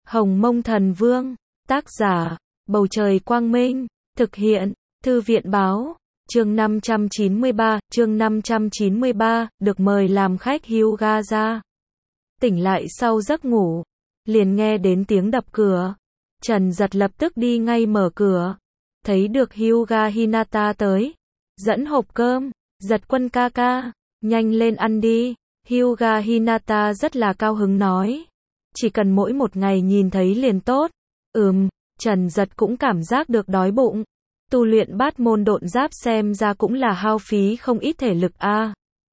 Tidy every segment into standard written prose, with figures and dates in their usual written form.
Hồng Mông Thần Vương, tác giả, Bầu Trời Quang Minh, thực hiện, Thư viện Báo, chương 593, được mời làm khách Hyuga ra. Tỉnh lại sau giấc ngủ, liền nghe đến tiếng đập cửa. Trần Giật lập tức đi ngay mở cửa, thấy được Hyuga Hinata tới, dẫn hộp cơm. Giật Quân ca ca, nhanh lên ăn đi. Hyuga Hinata rất là cao hứng nói, chỉ cần mỗi một ngày nhìn thấy liền tốt. Trần Giật cũng cảm giác được đói bụng. Tu luyện bát môn độn giáp xem ra cũng là hao phí không ít thể lực a.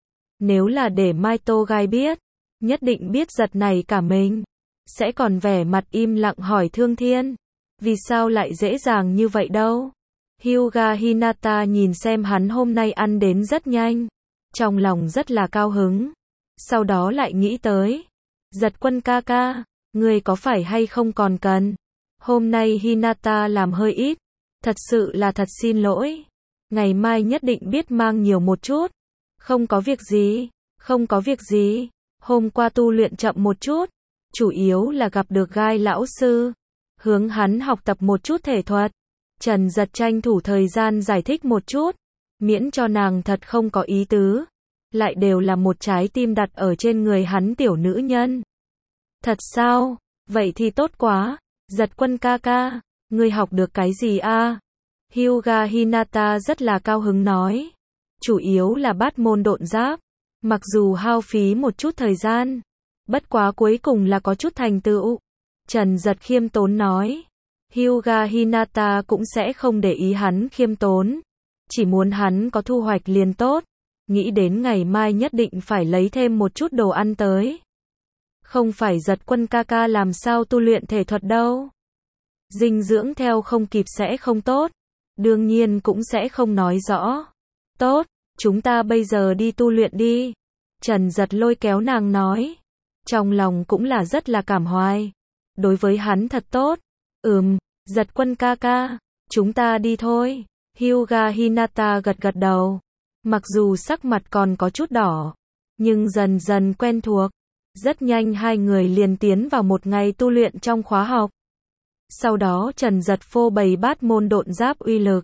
Nếu là để Mai Tô Gai biết, nhất định biết giật này cả mình. Sẽ còn vẻ mặt im lặng hỏi Thương Thiên, vì sao lại dễ dàng như vậy đâu. Hyuga Hinata nhìn xem hắn hôm nay ăn đến rất nhanh, trong lòng rất là cao hứng. Sau đó lại nghĩ tới, Giật Quân ca ca, ngươi có phải hay không còn cần. Hôm nay Hinata làm hơi ít, thật sự là thật xin lỗi. Ngày mai nhất định biết mang nhiều một chút. Không có việc gì, không có việc gì. Hôm qua tu luyện chậm một chút, chủ yếu là gặp được Gai lão sư, hướng hắn học tập một chút thể thuật. Trần Giật tranh thủ thời gian giải thích một chút, miễn cho nàng thật không có ý tứ, lại đều là một trái tim đặt ở trên người hắn tiểu nữ nhân. Thật sao? Vậy thì tốt quá. Giật Quân ca ca, ngươi học được cái gì a? Hyuga Hinata rất là cao hứng nói, chủ yếu là bát môn độn giáp, mặc dù hao phí một chút thời gian, bất quá cuối cùng là có chút thành tựu. Trần Giật khiêm tốn nói. Hyuga Hinata cũng sẽ không để ý hắn khiêm tốn, chỉ muốn hắn có thu hoạch liền tốt, nghĩ đến ngày mai nhất định phải lấy thêm một chút đồ ăn tới. Không phải Giật Quân ca ca làm sao tu luyện thể thuật đâu. Dinh dưỡng theo không kịp sẽ không tốt, đương nhiên cũng sẽ không nói rõ. Tốt, chúng ta bây giờ đi tu luyện đi. Trần Giật lôi kéo nàng nói, trong lòng cũng là rất là cảm hoài. Đối với hắn thật tốt. Giật Quân ca ca, chúng ta đi thôi. Hyuga Hinata gật gật đầu. Mặc dù sắc mặt còn có chút đỏ, nhưng dần dần quen thuộc. Rất nhanh hai người liền tiến vào một ngày tu luyện trong khóa học. Sau đó Trần Giật phô bày bát môn độn giáp uy lực.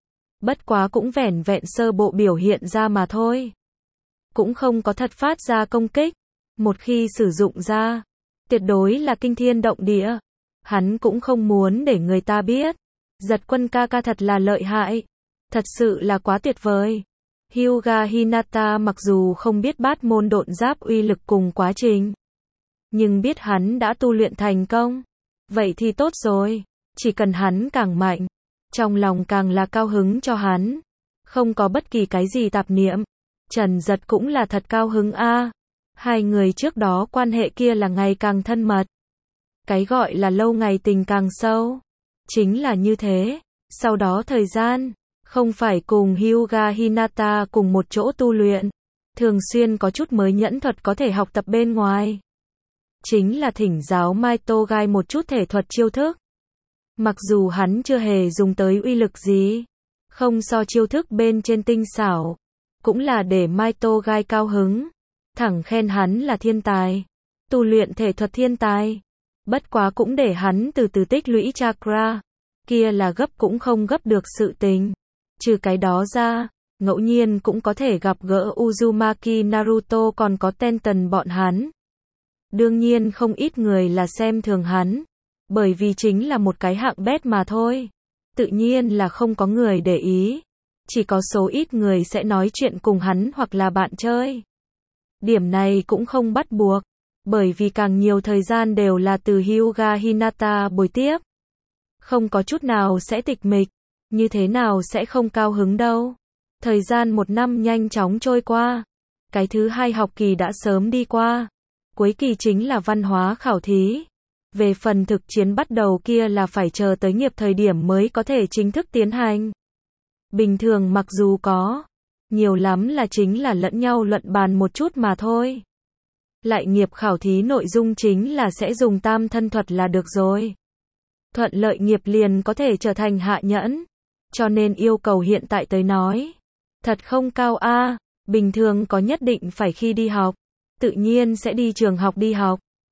Bất quá cũng vẻn vẹn sơ bộ biểu hiện ra mà thôi. Cũng không có thật phát ra công kích. Một khi sử dụng ra, tuyệt đối là kinh thiên động địa. Hắn cũng không muốn để người ta biết. Giật Quân ca ca thật là lợi hại. Thật sự là quá tuyệt vời. Hyuga Hinata mặc dù không biết bát môn độn giáp uy lực cùng quá trình, nhưng biết hắn đã tu luyện thành công. Vậy thì tốt rồi. Chỉ cần hắn càng mạnh, trong lòng càng là cao hứng cho hắn. Không có bất kỳ cái gì tạp niệm. Trần Giật cũng là thật cao hứng a. Hai người trước đó quan hệ kia là ngày càng thân mật. Cái gọi là lâu ngày tình càng sâu, chính là như thế. Sau đó thời gian, không phải cùng Hyuga Hinata cùng một chỗ tu luyện, thường xuyên có chút mới nhẫn thuật có thể học tập bên ngoài. Chính là thỉnh giáo Mai Tô Gai một chút thể thuật chiêu thức. Mặc dù hắn chưa hề dùng tới uy lực gì, không so chiêu thức bên trên tinh xảo, cũng là để Mai Tô Gai cao hứng, thẳng khen hắn là thiên tài, tu luyện thể thuật thiên tài. Bất quá cũng để hắn từ từ tích lũy chakra, kia là gấp cũng không gấp được sự tình. Trừ cái đó ra, ngẫu nhiên cũng có thể gặp gỡ Uzumaki Naruto còn có Tenten bọn hắn. Đương nhiên không ít người là xem thường hắn, bởi vì chính là một cái hạng bét mà thôi. Tự nhiên là không có người để ý, chỉ có số ít người sẽ nói chuyện cùng hắn hoặc là bạn chơi. Điểm này cũng không bắt buộc, bởi vì càng nhiều thời gian đều là từ Hyuga Hinata bồi tiếp. Không có chút nào sẽ tịch mịch, như thế nào sẽ không cao hứng đâu. Thời gian một năm nhanh chóng trôi qua. Cái thứ hai học kỳ đã sớm đi qua. Cuối kỳ chính là văn hóa khảo thí. Về phần thực chiến bắt đầu kia là phải chờ tới nghiệp thời điểm mới có thể chính thức tiến hành. Bình thường mặc dù có, nhiều lắm là chính là lẫn nhau luận bàn một chút mà thôi. Lại nghiệp khảo thí nội dung chính là sẽ dùng tam thân thuật là được rồi. Thuận lợi nghiệp liền có thể trở thành hạ nhẫn. Cho nên yêu cầu hiện tại tới nói, thật không cao a. Bình thường có nhất định phải khi đi học, tự nhiên sẽ đi trường học đi học.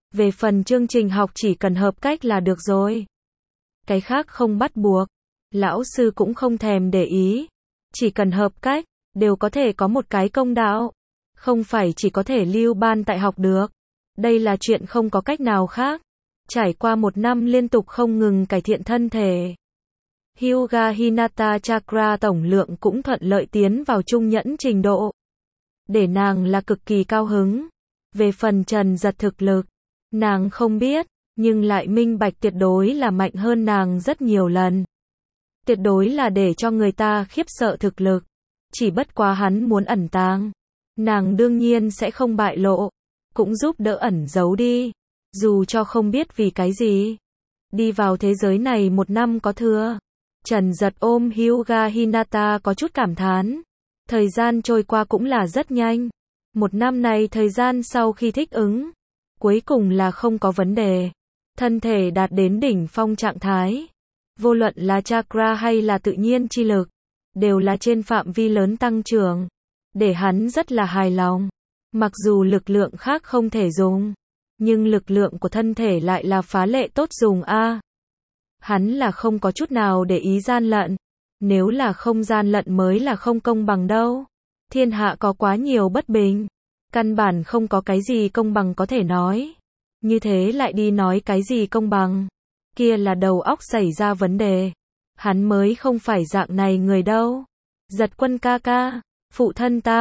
Về phần chương trình học chỉ cần hợp cách là được rồi. Cái khác không bắt buộc. Lão sư cũng không thèm để ý. Chỉ cần hợp cách, đều có thể có một cái công đạo. Không phải chỉ có thể lưu ban tại học được. Đây là chuyện không có cách nào khác. Trải qua 1 năm liên tục không ngừng cải thiện thân thể, Hyuga Hinata Chakra tổng lượng cũng thuận lợi tiến vào trung nhẫn trình độ. Để nàng là cực kỳ cao hứng. Về phần Trần Giật thực lực, nàng không biết, nhưng lại minh bạch tuyệt đối là mạnh hơn nàng rất nhiều lần. Tuyệt đối là để cho người ta khiếp sợ thực lực. Chỉ bất quá hắn muốn ẩn tàng. Nàng đương nhiên sẽ không bại lộ. Cũng giúp đỡ ẩn giấu đi. Dù cho không biết vì cái gì. Đi vào thế giới này 1 năm có thừa. Trần Giật ôm Hyuga Hinata có chút cảm thán. Thời gian trôi qua cũng là rất nhanh. 1 năm này thời gian sau khi thích ứng, cuối cùng là không có vấn đề. Thân thể đạt đến đỉnh phong trạng thái. Vô luận là chakra hay là tự nhiên chi lực, đều là trên phạm vi lớn tăng trưởng. Để hắn rất là hài lòng. Mặc dù lực lượng khác không thể dùng, nhưng lực lượng của thân thể lại là phá lệ tốt dùng a. Hắn là không có chút nào để ý gian lận. Nếu là không gian lận mới là không công bằng đâu. Thiên hạ có quá nhiều bất bình. Căn bản không có cái gì công bằng có thể nói. Như thế lại đi nói cái gì công bằng. Kia là đầu óc xảy ra vấn đề. Hắn mới không phải dạng này người đâu. Giật Quân ca ca, phụ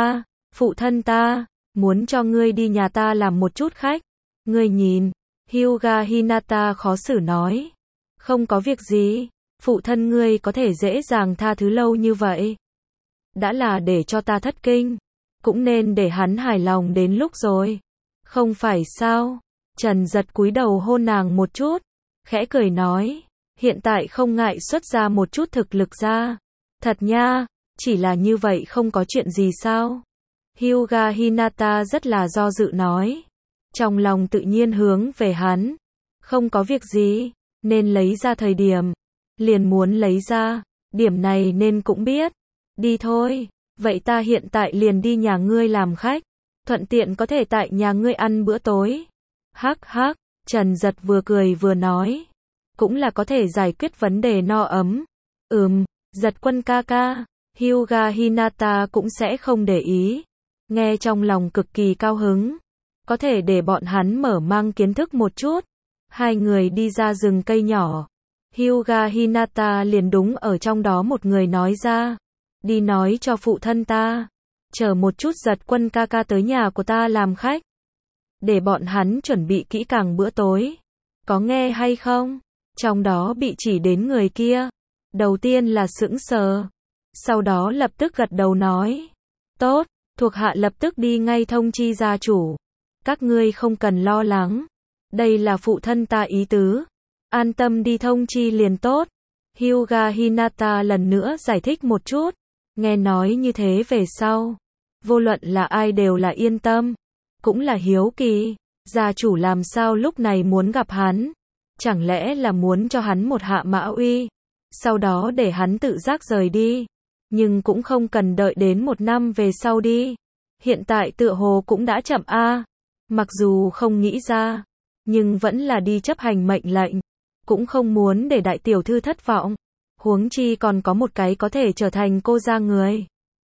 thân ta, muốn cho ngươi đi nhà ta làm một chút khách. Ngươi nhìn, Hyuga Hinata khó xử nói. Không có việc gì, phụ thân ngươi có thể dễ dàng tha thứ lâu như vậy. Đã là để cho ta thất kinh, cũng nên để hắn hài lòng đến lúc rồi. Không phải sao? Trần Giật cúi đầu hôn nàng một chút, khẽ cười nói, hiện tại không ngại xuất ra một chút thực lực ra. Thật nha, chỉ là như vậy không có chuyện gì sao? Hyuga Hinata rất là do dự nói. Trong lòng tự nhiên hướng về hắn. Không có việc gì, nên lấy ra thời điểm. Liền muốn lấy ra, điểm này nên cũng biết. Đi thôi, vậy ta hiện tại liền đi nhà ngươi làm khách. Thuận tiện có thể tại nhà ngươi ăn bữa tối. Hắc hắc, Trần Giật vừa cười vừa nói. Cũng là có thể giải quyết vấn đề no ấm. Giật Quân ca ca. Hyuga Hinata cũng sẽ không để ý. Nghe trong lòng cực kỳ cao hứng. Có thể để bọn hắn mở mang kiến thức một chút. Hai người đi ra rừng cây nhỏ. Hyuga Hinata liền đúng ở trong đó một người nói ra. Đi nói cho phụ thân ta. Chờ một chút Giật Quân ca ca tới nhà của ta làm khách. Để bọn hắn chuẩn bị kỹ càng bữa tối. Có nghe hay không? Trong đó bị chỉ đến người kia. Đầu tiên là sững sờ. Sau đó lập tức gật đầu nói. Tốt, thuộc hạ lập tức đi ngay thông chi gia chủ. Các ngươi không cần lo lắng. Đây là phụ thân ta ý tứ. An tâm đi thông chi liền tốt. Hyuga Hinata lần nữa giải thích một chút. Nghe nói như thế về sau. Vô luận là ai đều là yên tâm. Cũng là hiếu kỳ. Gia chủ làm sao lúc này muốn gặp hắn. Chẳng lẽ là muốn cho hắn một hạ mã uy. Sau đó để hắn tự giác rời đi. Nhưng cũng không cần đợi đến 1 năm về sau đi. Hiện tại tựa hồ cũng đã chậm a. Mặc dù không nghĩ ra, nhưng vẫn là đi chấp hành mệnh lệnh. Cũng không muốn để đại tiểu thư thất vọng. Huống chi còn có một cái có thể trở thành cô gia người.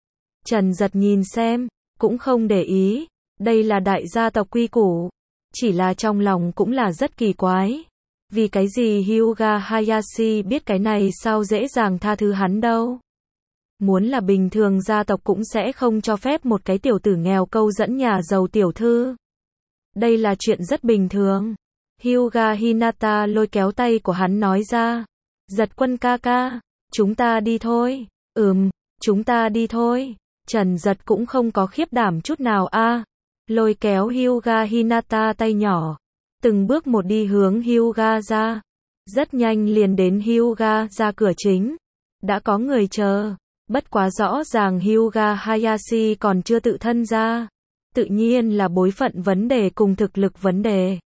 Trần Giật nhìn xem, cũng không để ý. Đây là đại gia tộc quy củ. Chỉ là trong lòng cũng là rất kỳ quái. Vì cái gì Hyuga Hayashi biết cái này sao dễ dàng tha thứ hắn đâu. Muốn là bình thường gia tộc cũng sẽ không cho phép một cái tiểu tử nghèo câu dẫn nhà giàu tiểu thư. Đây là chuyện rất bình thường. Hyuga Hinata lôi kéo tay của hắn nói ra. Giật Quân ca ca, chúng ta đi thôi. Chúng ta đi thôi. Trần Giật cũng không có khiếp đảm chút nào a. Lôi kéo Hyuga Hinata tay nhỏ. Từng bước một đi hướng Hyuga ra. Rất nhanh liền đến Hyuga ra cửa chính. Đã có người chờ. Bất quá rõ ràng Hyuga Hayashi còn chưa tự thân ra. Tự nhiên là bối phận vấn đề cùng thực lực vấn đề.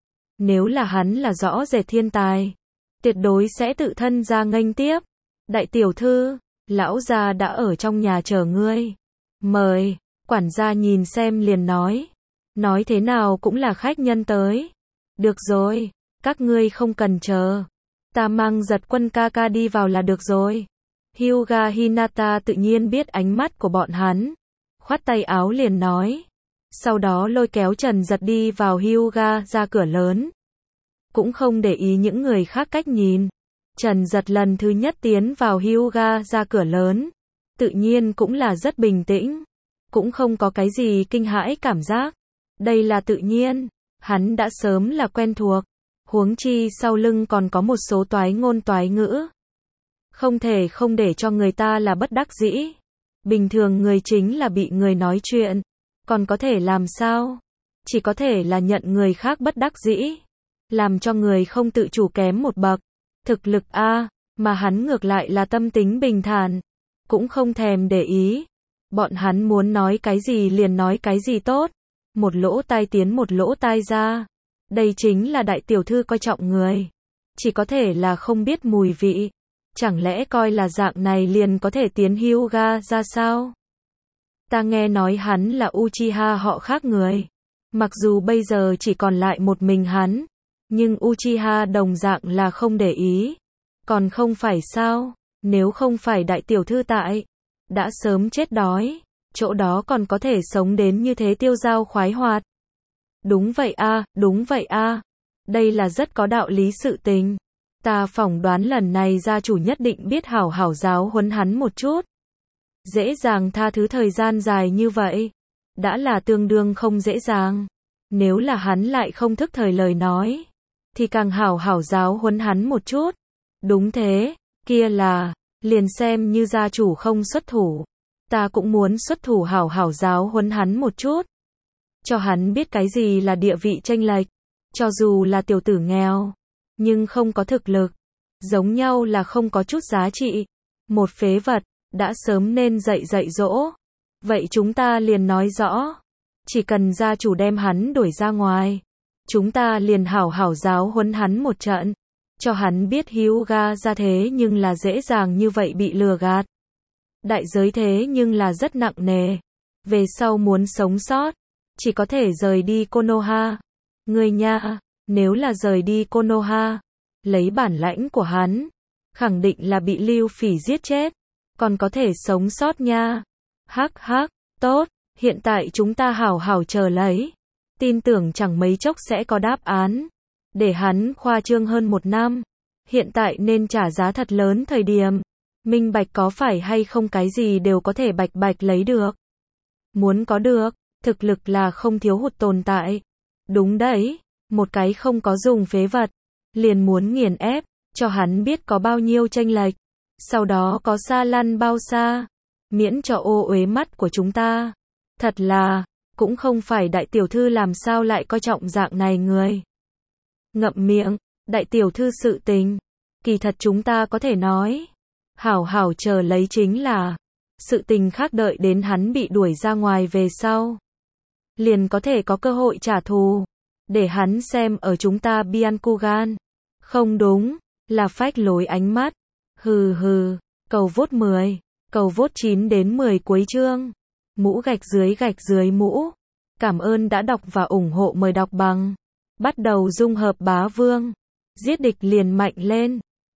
Nếu là hắn là rõ rệt thiên tài, tuyệt đối sẽ tự thân ra nghênh tiếp. Đại tiểu thư, lão gia đã ở trong nhà chờ ngươi. Mời, quản gia nhìn xem liền nói. Nói thế nào cũng là khách nhân tới. Được rồi, các ngươi không cần chờ. Ta mang Giật Quân ca ca đi vào là được rồi. Hyuga Hinata tự nhiên biết ánh mắt của bọn hắn. Khoát tay áo liền nói. Sau đó lôi kéo Trần Giật đi vào Hyuga ra cửa lớn. Cũng không để ý những người khác cách nhìn. Trần Giật lần thứ nhất tiến vào Hyuga ra cửa lớn. Tự nhiên cũng là rất bình tĩnh. Cũng không có cái gì kinh hãi cảm giác. Đây là tự nhiên. Hắn đã sớm là quen thuộc. Huống chi sau lưng còn có một số toái ngôn toái ngữ. Không thể không để cho người ta là bất đắc dĩ. Bình thường người chính là bị người nói chuyện. Còn có thể làm sao? Chỉ có thể là nhận người khác bất đắc dĩ. Làm cho người không tự chủ kém một bậc. Thực lực A, mà hắn ngược lại là tâm tính bình thản. Cũng không thèm để ý. Bọn hắn muốn nói cái gì liền nói cái gì tốt. Một lỗ tai tiến một lỗ tai ra. Đây chính là đại tiểu thư coi trọng người. Chỉ có thể là không biết mùi vị. Chẳng lẽ coi là dạng này liền có thể tiến Hyuga ra sao? Ta nghe nói hắn là Uchiha họ khác người. Mặc dù bây giờ chỉ còn lại một mình hắn. Nhưng Uchiha đồng dạng là không để ý. Còn không phải sao? Nếu không phải đại tiểu thư tại. Đã sớm chết đói. Chỗ đó còn có thể sống đến như thế tiêu dao khoái hoạt. Đúng vậy a, đúng vậy a. Đây là rất có đạo lý sự tình. Ta phỏng đoán lần này gia chủ nhất định biết hảo hảo giáo huấn hắn một chút. Dễ dàng tha thứ thời gian dài như vậy. Đã là tương đương không dễ dàng. Nếu là hắn lại không thức thời lời nói. Thì càng hảo hảo giáo huấn hắn một chút. Đúng thế, kia là, liền xem như gia chủ không xuất thủ. Ta cũng muốn xuất thủ hảo hảo giáo huấn hắn một chút. Cho hắn biết cái gì là địa vị chênh lệch. Cho dù là tiểu tử nghèo. Nhưng không có thực lực. Giống nhau là không có chút giá trị. Một phế vật, đã sớm nên dạy dỗ. Vậy chúng ta liền nói rõ. Chỉ cần gia chủ đem hắn đuổi ra ngoài. Chúng ta liền hảo hảo giáo huấn hắn một trận. Cho hắn biết Hyuga ra thế nhưng là dễ dàng như vậy bị lừa gạt. Đại giới thế nhưng là rất nặng nề. Về sau muốn sống sót. Chỉ có thể rời đi Konoha. Người nha, nếu là rời đi Konoha. Lấy bản lãnh của hắn. Khẳng định là bị Lưu Phỉ giết chết. Còn có thể sống sót nha. Hắc hắc, tốt. Hiện tại chúng ta hảo hảo chờ lấy. Tin tưởng chẳng mấy chốc sẽ có đáp án. Để hắn khoa trương hơn 1 năm. Hiện tại nên trả giá thật lớn thời điểm. Minh bạch có phải hay không cái gì đều có thể bạch bạch lấy được. Muốn có được, thực lực là không thiếu hụt tồn tại. Đúng đấy, một cái không có dùng phế vật. Liền muốn nghiền ép, cho hắn biết có bao nhiêu chênh lệch. Sau đó có xa lăn bao xa. Miễn cho ô uế mắt của chúng ta. Thật là, cũng không phải đại tiểu thư làm sao lại coi trọng dạng này người. Ngậm miệng, đại tiểu thư sự tình. Kỳ thật chúng ta có thể nói. Hảo hảo chờ lấy chính là. Sự tình khác đợi đến hắn bị đuổi ra ngoài về sau. Liền có thể có cơ hội trả thù. Để hắn xem ở chúng ta Byakugan. Không đúng, là phách lối ánh mắt. Hừ hừ, cầu vote 10, cầu vote 9 đến 10 cuối chương. Mũ gạch dưới mũ. Cảm ơn đã đọc và ủng hộ, mời đọc bằng. Bắt đầu dung hợp bá vương. Giết địch liền mạnh lên.